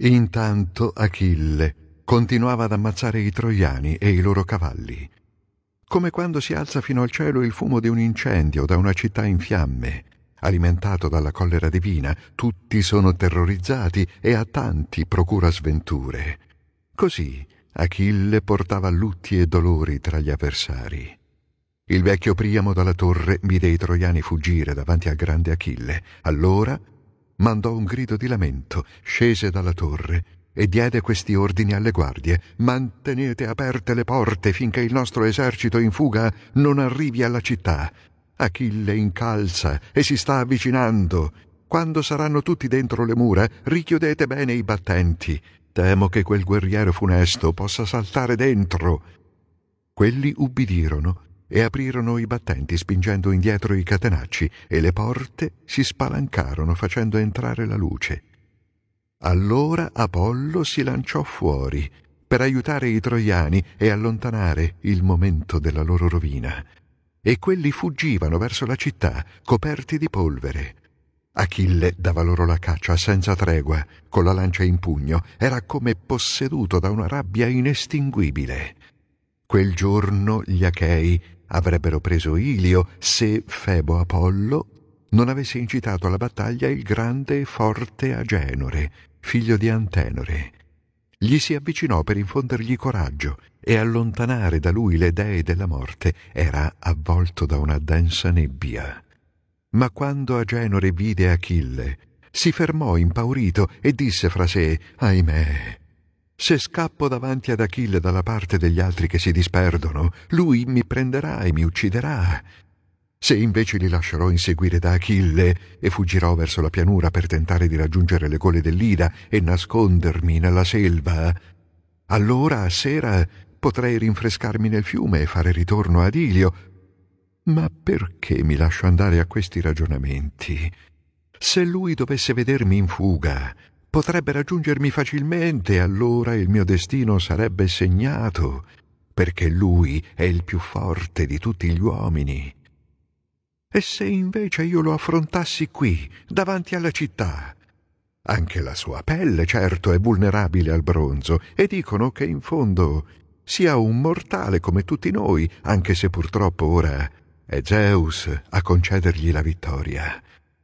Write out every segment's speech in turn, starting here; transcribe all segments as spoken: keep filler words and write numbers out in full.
Intanto Achille continuava ad ammazzare i troiani e i loro cavalli. Come quando si alza fino al cielo il fumo di un incendio da una città in fiamme, alimentato dalla collera divina, tutti sono terrorizzati e a tanti procura sventure. Così Achille portava lutti e dolori tra gli avversari. Il vecchio Priamo dalla torre vide i troiani fuggire davanti al grande Achille. Allora mandò un grido di lamento, scese dalla torre e diede questi ordini alle guardie: mantenete aperte le porte finché il nostro esercito in fuga non arrivi alla città. Achille incalza e si sta avvicinando. Quando saranno tutti dentro le mura, richiudete bene i battenti. Temo che quel guerriero funesto possa saltare dentro. Quelli ubbidirono e aprirono i battenti spingendo indietro i catenacci, e le porte si spalancarono facendo entrare la luce. Allora Apollo si lanciò fuori per aiutare i troiani e allontanare il momento della loro rovina, e quelli fuggivano verso la città coperti di polvere. Achille dava loro la caccia senza tregua, con la lancia in pugno, era come posseduto da una rabbia inestinguibile. Quel giorno gli Achei avrebbero preso Ilio se Febo Apollo non avesse incitato alla battaglia il grande e forte Agenore, figlio di Antenore. Gli si avvicinò per infondergli coraggio e allontanare da lui le dee della morte. Era avvolto da una densa nebbia. Ma quando Agenore vide Achille, si fermò impaurito e disse fra sé: ahimè, se scappo davanti ad Achille dalla parte degli altri che si disperdono, lui mi prenderà e mi ucciderà. Se invece li lascerò inseguire da Achille e fuggirò verso la pianura per tentare di raggiungere le gole dell'Ida e nascondermi nella selva, allora a sera potrei rinfrescarmi nel fiume e fare ritorno ad Ilio. Ma perché mi lascio andare a questi ragionamenti? Se lui dovesse vedermi in fuga, potrebbe raggiungermi facilmente, allora il mio destino sarebbe segnato, perché lui è il più forte di tutti gli uomini. E se invece io lo affrontassi qui, davanti alla città? Anche la sua pelle, certo, è vulnerabile al bronzo, e dicono che in fondo sia un mortale come tutti noi, anche se purtroppo ora è Zeus a concedergli la vittoria.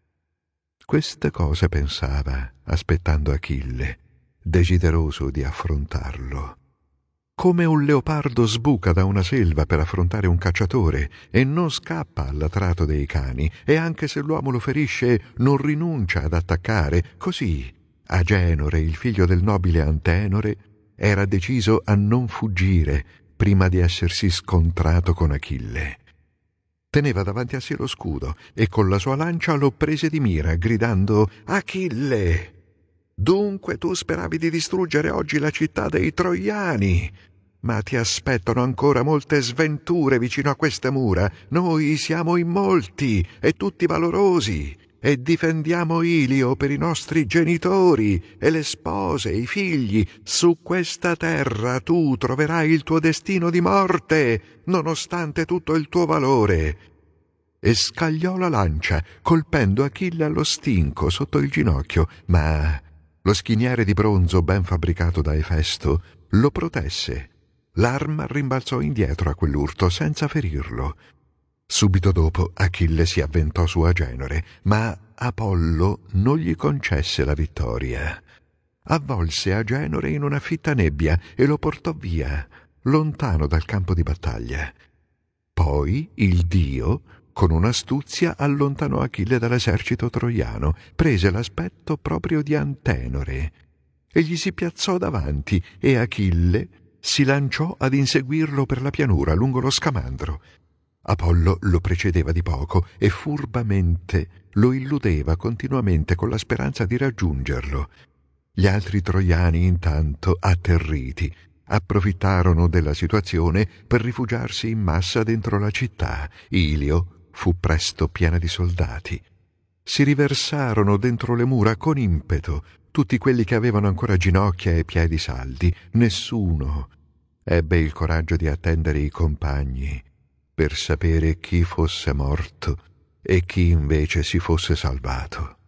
Queste cose pensava, aspettando Achille, desideroso di affrontarlo. Come un leopardo sbuca da una selva per affrontare un cacciatore e non scappa al latrato dei cani, e anche se l'uomo lo ferisce non rinuncia ad attaccare, così Agenore, il figlio del nobile Antenore, era deciso a non fuggire prima di essersi scontrato con Achille. Teneva davanti a sé lo scudo e con la sua lancia lo prese di mira, gridando: Achille! Dunque tu speravi di distruggere oggi la città dei Troiani, ma ti aspettano ancora molte sventure vicino a queste mura. Noi siamo in molti e tutti valorosi, e difendiamo Ilio per i nostri genitori e le spose, i figli. Su questa terra tu troverai il tuo destino di morte, nonostante tutto il tuo valore. E scagliò la lancia, colpendo Achille allo stinco sotto il ginocchio, ma lo schiniere di bronzo ben fabbricato da Efesto lo protesse. L'arma rimbalzò indietro a quell'urto senza ferirlo. Subito dopo Achille si avventò su Agenore, ma Apollo non gli concesse la vittoria. Avvolse Agenore in una fitta nebbia e lo portò via, lontano dal campo di battaglia. Poi il dio, con un'astuzia, allontanò Achille dall'esercito troiano, prese l'aspetto proprio di Antenore e gli si piazzò davanti, e Achille si lanciò ad inseguirlo per la pianura lungo lo scamandro. Apollo lo precedeva di poco e furbamente lo illudeva continuamente con la speranza di raggiungerlo. Gli altri troiani, intanto, atterriti, approfittarono della situazione per rifugiarsi in massa dentro la città. Ilio fu presto piena di soldati. Si riversarono dentro le mura con impeto tutti quelli che avevano ancora ginocchia e piedi saldi. Nessuno ebbe il coraggio di attendere i compagni per sapere chi fosse morto e chi invece si fosse salvato.